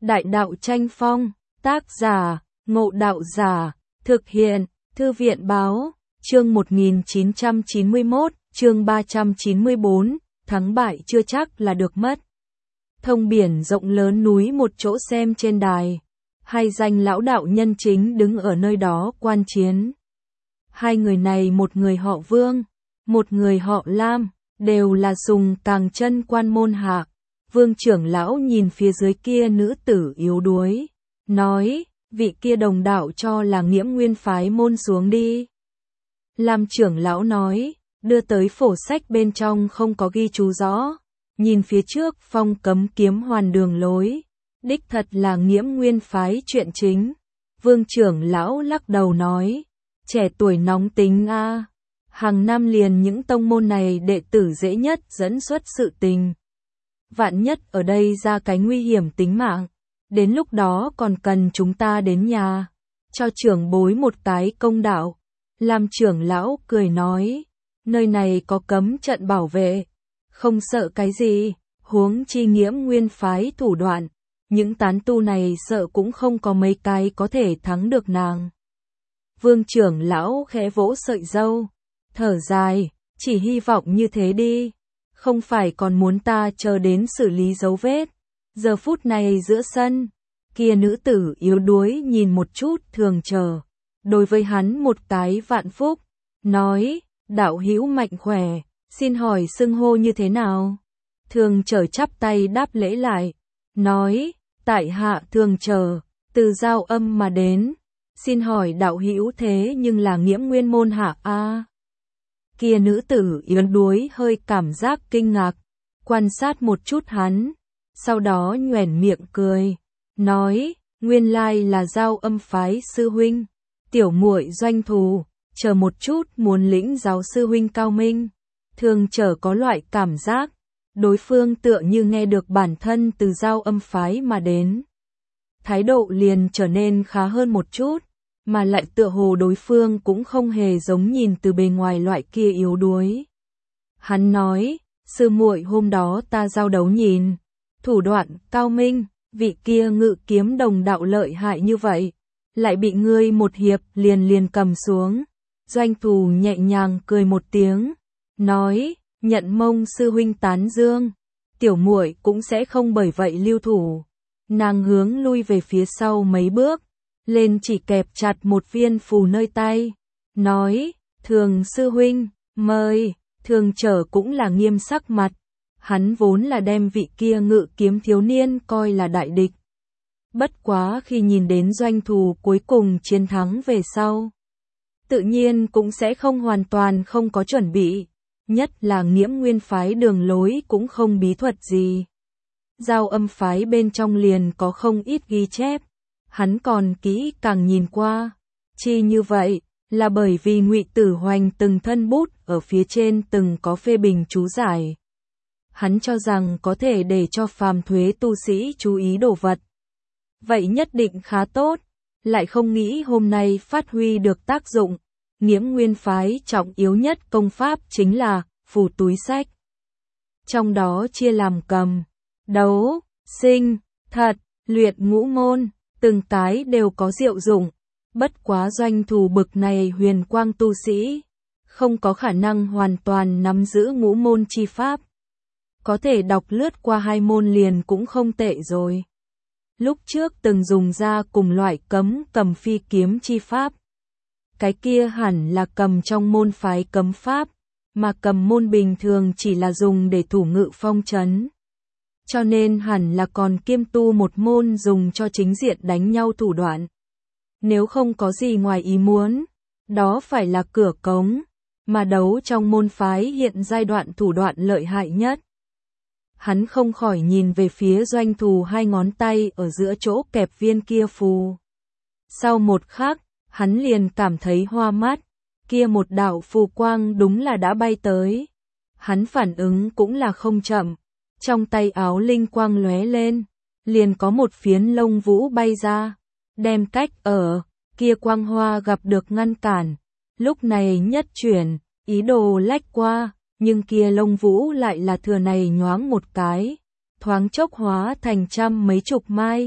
Đại đạo tranh phong, tác giả, Ngộ Đạo Giả, thực hiện, Thư viện Báo, chương 1991, chương 394, thắng bại chưa chắc là được mất. Thông biển rộng lớn núi một chỗ xem trên đài, hai danh lão đạo nhân chính đứng ở nơi đó quan chiến. Hai người này, một người họ Vương, một người họ Lam, đều là sùng tàng chân quan môn hạ. Vương trưởng lão nhìn phía dưới kia nữ tử yếu đuối, nói, vị kia đồng đạo cho là Nghiễm Nguyên phái môn xuống đi. Lam trưởng lão nói, đưa tới phổ sách bên trong không có ghi chú rõ, nhìn phía trước phong cấm kiếm hoàn đường lối, đích thật là Nghiễm Nguyên phái chuyện chính. Vương trưởng lão lắc đầu nói, trẻ tuổi nóng tính a, hàng năm liền những tông môn này đệ tử dễ nhất dẫn xuất sự tình. Vạn nhất ở đây ra cái nguy hiểm tính mạng, đến lúc đó còn cần chúng ta đến nhà, cho trưởng bối một cái công đạo. Lam trưởng lão cười nói, nơi này có cấm trận bảo vệ, không sợ cái gì, huống chi Nghiễm Nguyên phái thủ đoạn, những tán tu này sợ cũng không có mấy cái có thể thắng được nàng. Vương trưởng lão khẽ vỗ sợi râu, thở dài, chỉ hy vọng như thế đi. Không phải còn muốn ta chờ đến xử lý dấu vết. Giờ phút này giữa sân, kia nữ tử yếu đuối nhìn một chút Thường Chờ, đối với hắn một cái vạn phúc, nói, đạo hữu mạnh khỏe, xin hỏi xưng hô như thế nào? Thường Chờ chắp tay đáp lễ lại, nói, tại hạ Thường Chờ, từ Giao Âm mà đến, xin hỏi đạo hữu thế nhưng là Nghiễm Nguyên môn hạ a? Kia nữ tử yếu đuối hơi cảm giác kinh ngạc, quan sát một chút hắn, sau đó nhoẻn miệng cười, nói, nguyên lai là Giao Âm phái sư huynh, tiểu muội Doanh Thù, chờ một chút muốn lĩnh giáo sư huynh cao minh. Thường Chờ có loại cảm giác, đối phương tựa như nghe được bản thân từ Giao Âm phái mà đến. Thái độ liền trở nên khá hơn một chút. Mà lại tựa hồ đối phương cũng không hề giống nhìn từ bề ngoài loại kia yếu đuối. Hắn nói, sư muội hôm đó ta giao đấu nhìn, thủ đoạn cao minh, vị kia ngự kiếm đồng đạo lợi hại như vậy, lại bị ngươi một hiệp liền cầm xuống. Doanh Thù nhẹ nhàng cười một tiếng, nói, nhận mông sư huynh tán dương, tiểu muội cũng sẽ không bởi vậy lưu thủ. Nàng hướng lui về phía sau mấy bước, lên chỉ kẹp chặt một viên phù nơi tay, nói, Thường sư huynh, mời. Thường Chờ cũng là nghiêm sắc mặt, hắn vốn là đem vị kia ngự kiếm thiếu niên coi là đại địch. Bất quá khi nhìn đến Doanh Thù cuối cùng chiến thắng về sau, tự nhiên cũng sẽ không hoàn toàn không có chuẩn bị, nhất là Nghiễm Nguyên phái đường lối cũng không bí thuật gì. Giao Âm phái bên trong liền có không ít ghi chép. Hắn còn kỹ càng nhìn qua, chi như vậy, là bởi vì Ngụy Tử Hoành từng thân bút ở phía trên từng có phê bình chú giải. Hắn cho rằng có thể để cho phàm thuế tu sĩ chú ý đồ vật. Vậy nhất định khá tốt, lại không nghĩ hôm nay phát huy được tác dụng. Nghiễm Nguyên phái trọng yếu nhất công pháp chính là phù túi sách. Trong đó chia làm cầm, đấu, sinh, thật, luyện ngũ môn. Từng cái đều có diệu dụng, bất quá Doanh Thù bực này huyền quang tu sĩ, không có khả năng hoàn toàn nắm giữ ngũ môn chi pháp. Có thể đọc lướt qua hai môn liền cũng không tệ rồi. Lúc trước từng dùng ra cùng loại cầm phi kiếm chi pháp. Cái kia hẳn là cầm trong môn phái cấm pháp, mà cầm môn bình thường chỉ là dùng để thủ ngự phong trấn. Cho nên hẳn là còn kiêm tu một môn dùng cho chính diện đánh nhau thủ đoạn. Nếu không có gì ngoài ý muốn, đó phải là cửa cống, mà đấu trong môn phái hiện giai đoạn thủ đoạn lợi hại nhất. Hắn không khỏi nhìn về phía Doanh Thù hai ngón tay ở giữa chỗ kẹp viên kia phù. Sau một khắc, hắn liền cảm thấy hoa mắt, kia một đạo phù quang đúng là đã bay tới. Hắn phản ứng cũng là không chậm. Trong tay áo linh quang lóe lên, liền có một phiến lông vũ bay ra, đem cách ở, kia quang hoa gặp được ngăn cản. Lúc này nhất chuyển, ý đồ lách qua, nhưng kia lông vũ lại là thừa này nhoáng một cái, thoáng chốc hóa thành trăm mấy chục mai,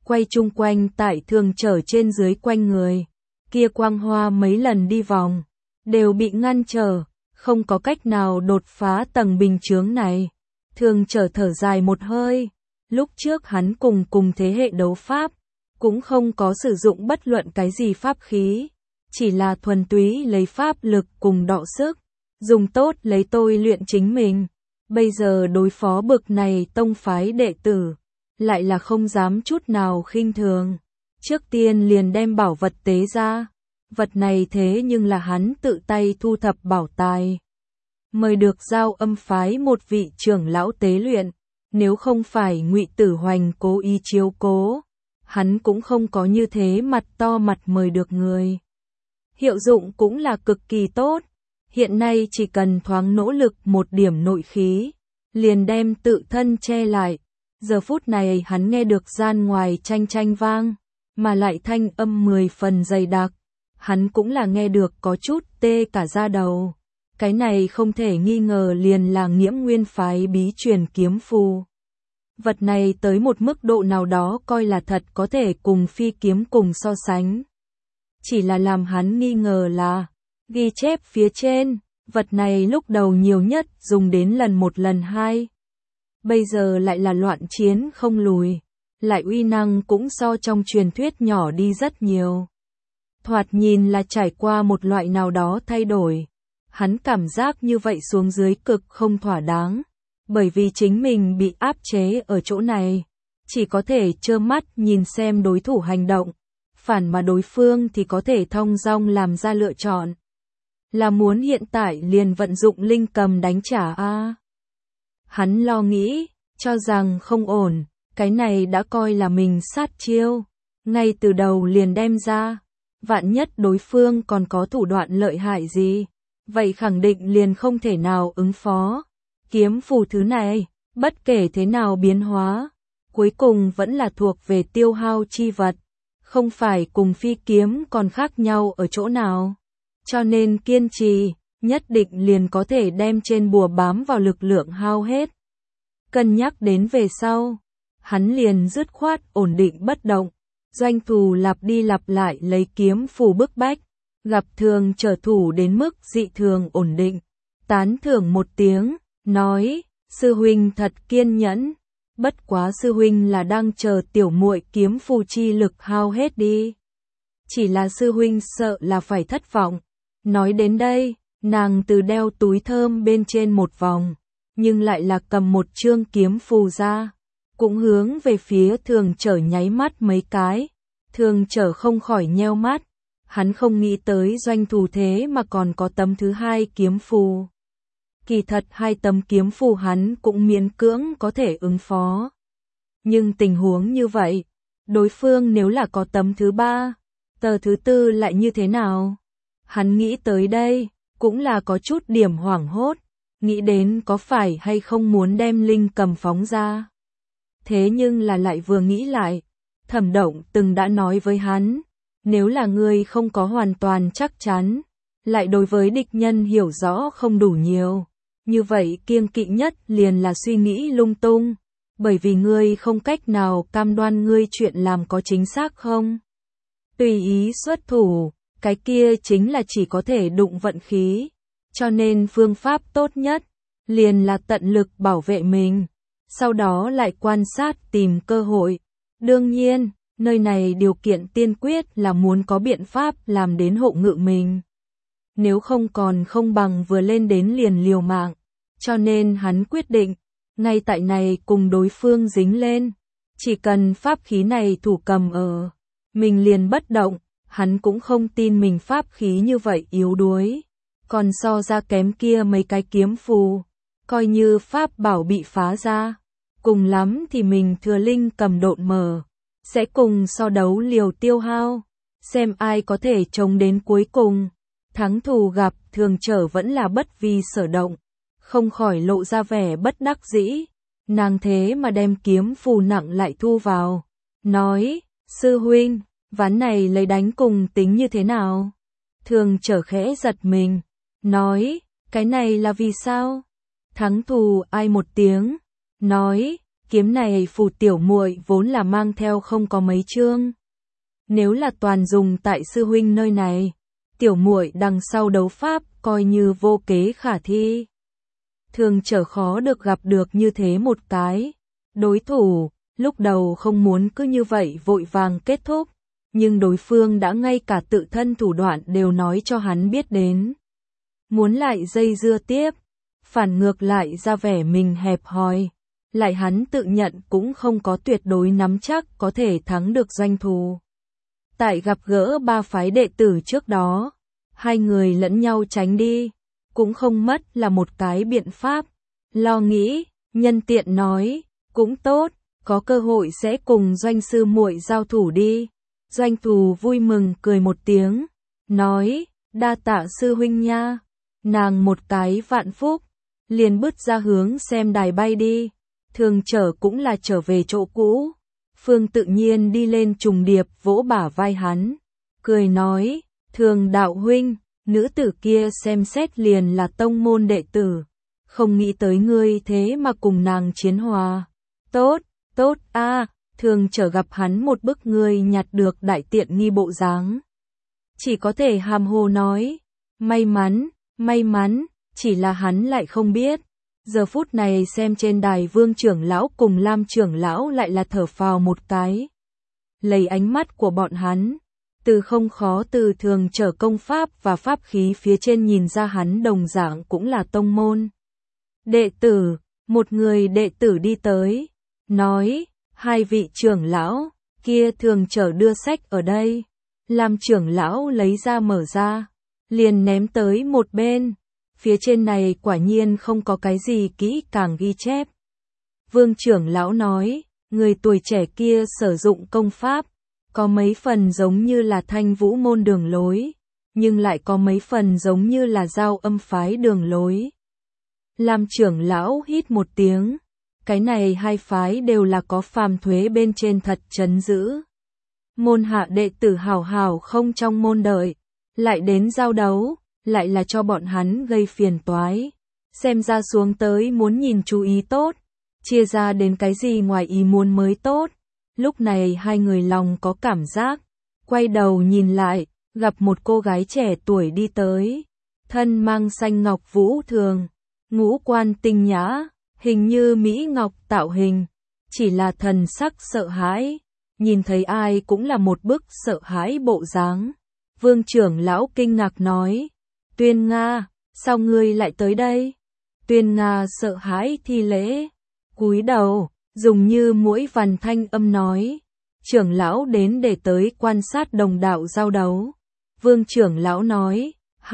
quay chung quanh tại thường trở trên dưới quanh người. Kia quang hoa mấy lần đi vòng, đều bị ngăn trở, không có cách nào đột phá tầng bình chướng này. Thường trở thở dài một hơi, lúc trước hắn cùng thế hệ đấu pháp, cũng không có sử dụng bất luận cái gì pháp khí, chỉ là thuần túy lấy pháp lực cùng đọ sức, dùng tốt lấy tôi luyện chính mình. Bây giờ đối phó bực này tông phái đệ tử, lại là không dám chút nào khinh thường. Trước tiên liền đem bảo vật tế ra, vật này thế nhưng là hắn tự tay thu thập bảo tài. Mời được Giao Âm phái một vị trưởng lão tế luyện, nếu không phải Ngụy Tử Hoành cố ý chiếu cố, hắn cũng không có như thế mặt to mặt mời được người. Hiệu dụng cũng là cực kỳ tốt, hiện nay chỉ cần thoáng nỗ lực một điểm nội khí, liền đem tự thân che lại. Giờ phút này hắn nghe được gian ngoài tranh tranh vang, mà lại thanh âm 10 phần dày đặc, hắn cũng là nghe được có chút tê cả da đầu. Cái này không thể nghi ngờ liền là Nghiễm Nguyên phái bí truyền kiếm phù. Vật này tới một mức độ nào đó coi là thật có thể cùng phi kiếm cùng so sánh. Chỉ là làm hắn nghi ngờ là, ghi chép phía trên, vật này lúc đầu nhiều nhất dùng đến lần 1 lần 2. Bây giờ lại là loạn chiến không lùi, lại uy năng cũng so trong truyền thuyết nhỏ đi rất nhiều. Thoạt nhìn là trải qua một loại nào đó thay đổi. Hắn cảm giác như vậy xuống dưới cực không thỏa đáng, bởi vì chính mình bị áp chế ở chỗ này, chỉ có thể trơ mắt nhìn xem đối thủ hành động, phản mà đối phương thì có thể thong dong làm ra lựa chọn. Là muốn hiện tại liền vận dụng linh cầm đánh trả a? Hắn lo nghĩ, cho rằng không ổn, cái này đã coi là mình sát chiêu, ngay từ đầu liền đem ra, vạn nhất đối phương còn có thủ đoạn lợi hại gì, vậy khẳng định liền không thể nào ứng phó. Kiếm phù thứ này, bất kể thế nào biến hóa, cuối cùng vẫn là thuộc về tiêu hao chi vật, không phải cùng phi kiếm còn khác nhau ở chỗ nào. Cho nên kiên trì, nhất định liền có thể đem trên bùa bám vào lực lượng hao hết. Cân nhắc đến về sau, hắn liền dứt khoát ổn định bất động, doanh thù lặp đi lặp lại lấy kiếm phù bức bách, gặp thường trở thủ đến mức dị thường ổn định, tán thưởng một tiếng, nói, sư huynh thật kiên nhẫn, bất quá sư huynh là đang chờ tiểu muội kiếm phù chi lực hao hết đi. Chỉ là sư huynh sợ là phải thất vọng. Nói đến đây, nàng từ đeo túi thơm bên trên một vòng, nhưng lại là cầm một chương kiếm phù ra, cũng hướng về phía thường trở nháy mắt mấy cái, thường trở không khỏi nheo mắt, hắn không nghĩ tới doanh thù thế mà còn có tấm thứ 2 kiếm phù. Kỳ thật 2 tấm kiếm phù hắn cũng miễn cưỡng có thể ứng phó. Nhưng tình huống như vậy, đối phương nếu là có tấm thứ 3, tờ thứ 4 lại như thế nào? Hắn nghĩ tới đây, cũng là có chút điểm hoảng hốt, nghĩ đến có phải hay không muốn đem linh cầm phóng ra. Thế nhưng là lại vừa nghĩ lại, Thẩm Động từng đã nói với hắn, nếu là ngươi không có hoàn toàn chắc chắn, lại đối với địch nhân hiểu rõ không đủ nhiều, như vậy kiêng kỵ nhất liền là suy nghĩ lung tung, bởi vì ngươi không cách nào cam đoan ngươi chuyện làm có chính xác không. Tùy ý xuất thủ, cái kia chính là chỉ có thể đụng vận khí, cho nên phương pháp tốt nhất, liền là tận lực bảo vệ mình, sau đó lại quan sát tìm cơ hội. Đương nhiên, nơi này điều kiện tiên quyết là muốn có biện pháp làm đến hộ ngự mình. Nếu không còn không bằng vừa lên đến liền liều mạng, cho nên hắn quyết định, ngay tại này cùng đối phương dính lên, chỉ cần pháp khí này thủ cầm ở, mình liền bất động, hắn cũng không tin mình pháp khí như vậy yếu đuối, còn so ra kém kia mấy cái kiếm phù, coi như pháp bảo bị phá ra, cùng lắm thì mình thừa linh cầm độn mở, sẽ cùng so đấu liều tiêu hao, xem ai có thể chống đến cuối cùng. Thắng thù gặp thường trở vẫn là bất vi sở động, không khỏi lộ ra vẻ bất đắc dĩ, nàng thế mà đem kiếm phù nặng lại thu vào, nói, sư huynh, ván này lấy đánh cùng tính như thế nào? Thường trở khẽ giật mình, nói, cái này là vì sao? Thắng thù ai một tiếng, nói, kiếm này phù tiểu muội vốn là mang theo không có mấy chương. Nếu là toàn dùng tại sư huynh nơi này, tiểu muội đằng sau đấu pháp coi như vô kế khả thi. Thường trở khó được gặp được như thế một cái đối thủ, lúc đầu không muốn cứ như vậy vội vàng kết thúc, nhưng đối phương đã ngay cả tự thân thủ đoạn đều nói cho hắn biết đến. Muốn lại dây dưa tiếp, phản ngược lại ra vẻ mình hẹp hòi, lại hắn tự nhận cũng không có tuyệt đối nắm chắc có thể thắng được Doanh Thù. Tại gặp gỡ ba phái đệ tử trước đó, hai người lẫn nhau tránh đi, cũng không mất là một cái biện pháp. Lo nghĩ, nhân tiện nói, cũng tốt, có cơ hội sẽ cùng Doanh sư muội giao thủ đi. Doanh Thù vui mừng cười một tiếng, nói, đa tạ sư huynh nha. Nàng một cái vạn phúc, liền bứt ra hướng xem đài bay đi. Thường trở cũng là trở về chỗ cũ. Phương tự nhiên đi lên trùng điệp vỗ bả vai hắn, cười nói, Thường đạo huynh, nữ tử kia xem xét liền là tông môn đệ tử, không nghĩ tới ngươi thế mà cùng nàng chiến hòa. Tốt, tốt a. Thường trở gặp hắn một bức ngươi nhặt được đại tiện nghi bộ dáng, chỉ có thể hàm hồ nói, may mắn, chỉ là hắn lại không biết. Giờ phút này xem trên đài Vương trưởng lão cùng Lam trưởng lão lại là thở phào một cái. Lấy ánh mắt của bọn hắn, từ không khó từ Thường trở công pháp và pháp khí phía trên nhìn ra hắn đồng dạng cũng là tông môn đệ tử. Một người đệ tử đi tới, nói, hai vị trưởng lão, kia Thường trở đưa sách ở đây. Lam trưởng lão lấy ra mở ra, liền ném tới một bên. Phía trên này quả nhiên không có cái gì kỹ càng ghi chép. Vương trưởng lão nói, người tuổi trẻ kia sử dụng công pháp, có mấy phần giống như là Thanh Vũ môn đường lối, nhưng lại có mấy phần giống như là Giao Âm phái đường lối. Lam trưởng lão hít một tiếng, cái này hai phái đều là có phàm thuế bên trên thật trấn giữ. Môn hạ đệ tử hảo hảo không trong môn đợi, lại đến giao đấu, lại là cho bọn hắn gây phiền toái. Xem ra xuống tới muốn nhìn chú ý tốt, chia ra đến cái gì ngoài ý muốn mới tốt. Lúc này hai người lòng có cảm giác, quay đầu nhìn lại, gặp một cô gái trẻ tuổi đi tới, thân mang xanh ngọc vũ thường, ngũ quan tinh nhã, hình như mỹ ngọc tạo hình, chỉ là thần sắc sợ hãi, nhìn thấy ai cũng là một bức sợ hãi bộ dáng. Vương trưởng lão kinh ngạc nói, Tuyên Nga, sao ngươi lại tới đây? Tuyên Nga sợ hãi thi lễ, cúi đầu, dùng như mũi vằn thanh âm nói, trưởng lão đến để tới quan sát đồng đạo giao đấu. Vương trưởng lão nói,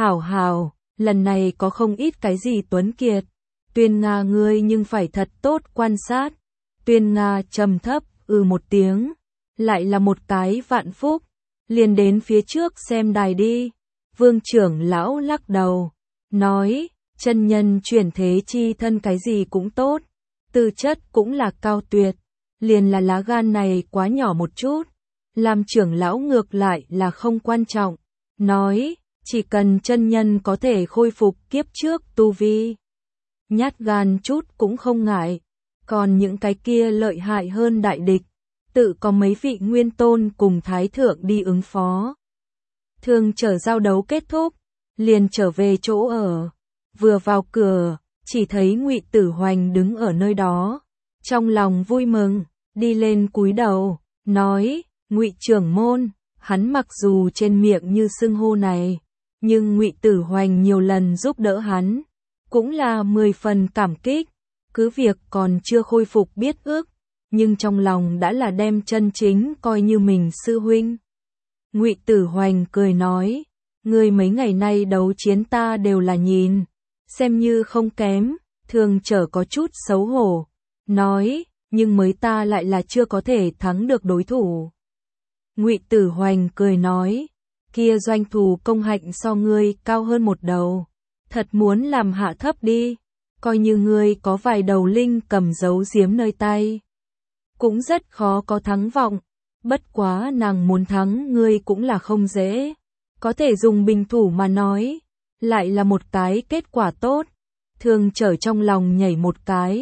hảo, lần này có không ít cái gì tuấn kiệt. Tuyên Nga ngươi nhưng phải thật tốt quan sát. Tuyên Nga trầm thấp, một tiếng, lại là một cái vạn phúc, liền đến phía trước xem đài đi. Vương trưởng lão lắc đầu, nói, chân nhân chuyển thế chi thân cái gì cũng tốt, tư chất cũng là cao tuyệt, liền là lá gan này quá nhỏ một chút. Làm trưởng lão ngược lại là không quan trọng, nói, chỉ cần chân nhân có thể khôi phục kiếp trước tu vi, nhát gan chút cũng không ngại. Còn những cái kia lợi hại hơn đại địch, tự có mấy vị nguyên tôn cùng thái thượng đi ứng phó. Thường trở giao đấu kết thúc, liền trở về chỗ ở. Vừa vào cửa, chỉ thấy Ngụy Tử Hoành đứng ở nơi đó, trong lòng vui mừng, đi lên cúi đầu, nói, Ngụy trưởng môn. Hắn mặc dù trên miệng như xưng hô này, nhưng Ngụy Tử Hoành nhiều lần giúp đỡ hắn, cũng là 10 phần cảm kích. Cứ việc còn chưa khôi phục biết ước, nhưng trong lòng đã là đem chân chính coi như mình sư huynh. Ngụy Tử Hoành cười nói, ngươi mấy ngày nay đấu chiến ta đều là nhìn, xem như không kém. Thường trở có chút xấu hổ, nói, nhưng mới ta lại là chưa có thể thắng được đối thủ. Ngụy Tử Hoành cười nói, kia Doanh Thù công hạnh so ngươi cao hơn một đầu, thật muốn làm hạ thấp đi, coi như ngươi có vài đầu linh cầm giấu giếm nơi tay, cũng rất khó có thắng vọng. Bất quá nàng muốn thắng ngươi cũng là không dễ, có thể dùng bình thủ mà nói, lại là một cái kết quả tốt. Thường trở trong lòng nhảy một cái,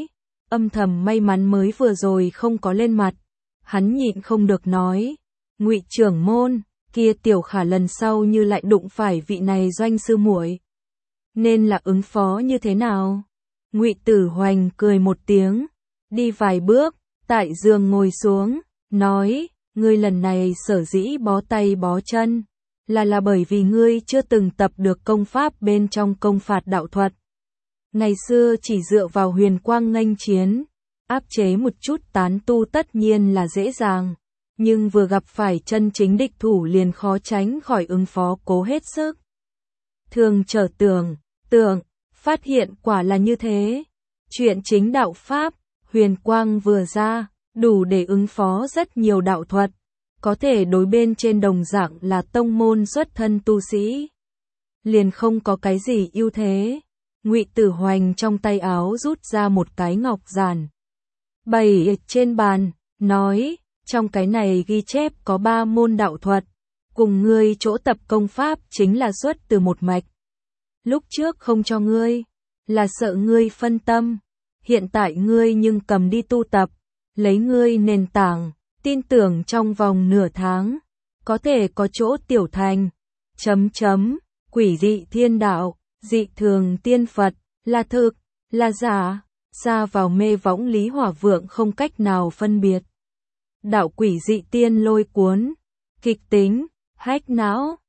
âm thầm may mắn mới vừa rồi không có lên mặt. Hắn nhịn không được nói, Ngụy trưởng môn, kia Tiểu Khả lần sau như lại đụng phải vị này doanh sư muội, nên là ứng phó như thế nào? Ngụy Tử Hoành cười một tiếng, đi vài bước, tại giường ngồi xuống, nói, ngươi lần này sở dĩ bó tay bó chân, là bởi vì ngươi chưa từng tập được công pháp bên trong công phạt đạo thuật. Ngày xưa chỉ dựa vào huyền quang nghênh chiến, áp chế một chút tán tu tất nhiên là dễ dàng, nhưng vừa gặp phải chân chính địch thủ liền khó tránh khỏi ứng phó cố hết sức. Thường trở tưởng, phát hiện quả là như thế. Chuyện chính đạo pháp, huyền quang vừa ra, đủ để ứng phó rất nhiều đạo thuật, có thể đối bên trên đồng dạng là tông môn xuất thân tu sĩ. Liền không có cái gì ưu thế. Ngụy Tử Hoành trong tay áo rút ra một cái ngọc giản, bày trên bàn, nói, trong cái này ghi chép có 3 môn đạo thuật, cùng ngươi chỗ tập công pháp chính là xuất từ một mạch. Lúc trước không cho ngươi, là sợ ngươi phân tâm, hiện tại ngươi nhưng cầm đi tu tập, lấy ngươi nền tảng, tin tưởng trong vòng nửa tháng, có thể có chỗ tiểu thành. Quỷ dị thiên đạo, dị thường tiên Phật, là thực, là giả, xa vào mê võng Lý Hỏa Vượng không cách nào phân biệt. Đạo quỷ dị tiên lôi cuốn, kịch tính, hách não.